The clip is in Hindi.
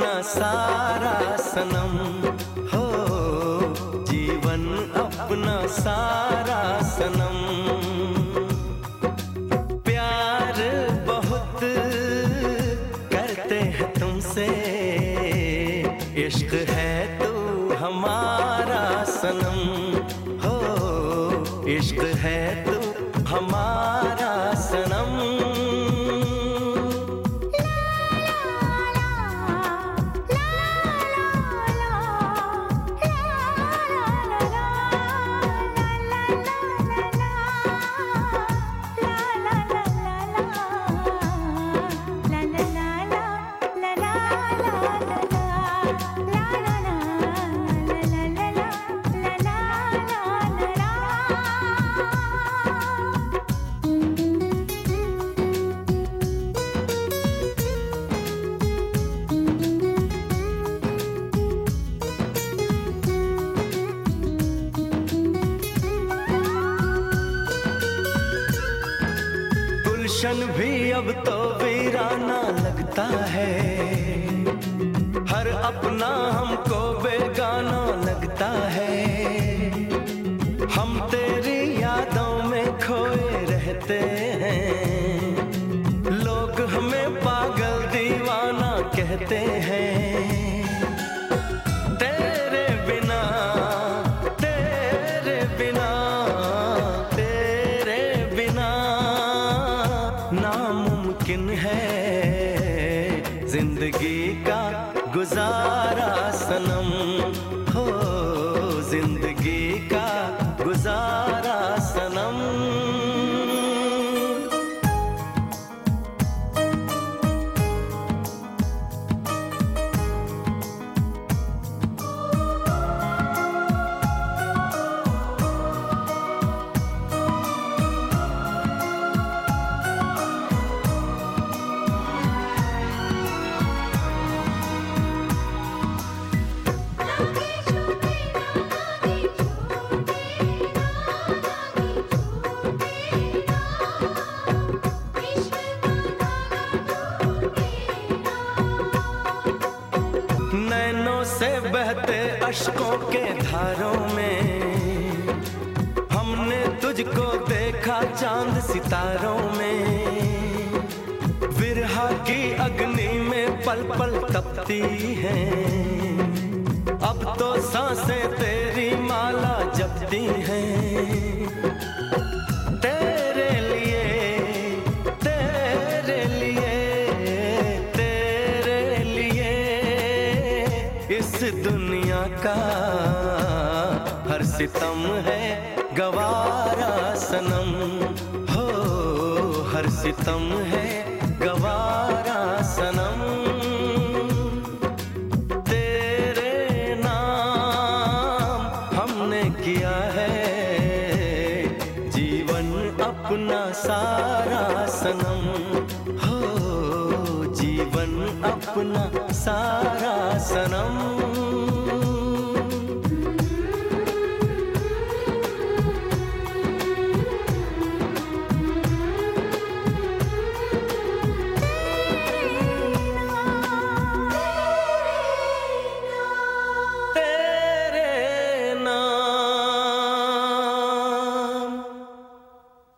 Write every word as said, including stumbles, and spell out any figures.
अपना सारा सनम, हो जीवन अपना सारा सनम। प्यार बहुत करते हैं तुमसे, इश्क है तू हमारा सनम, हो इश्क है तू हमारा सनम। गुलशन भी अब तो वीराना लगता है, हर अपना हमको बेगाना लगता है। हम तेरी यादों में खोए रहते हैं, लोग हमें पागल दीवाना कहते हैं। तेरे बिना तेरे बिना तेरे बिना नामुमकिन है जिंदगी का गुजारा सनम, हो जिंदगी का गुजारा सनम। नैनों से बहते अश्कों के धारों में हमने तुझको देखा चांद सितारों में। विरहा की अग्नि में पल पल तपती हैं, अब तो सांसें तेरी माला जपती हैं। तेरे लिए तेरे लिए तेरे लिए इस दुनिया का हर सितम है गवारा सनम, हो हर सितम है गवारा सनम। तेरे नाम हमने किया है जीवन अपना सारा सनम, हो जीवन अपना सारा सनम।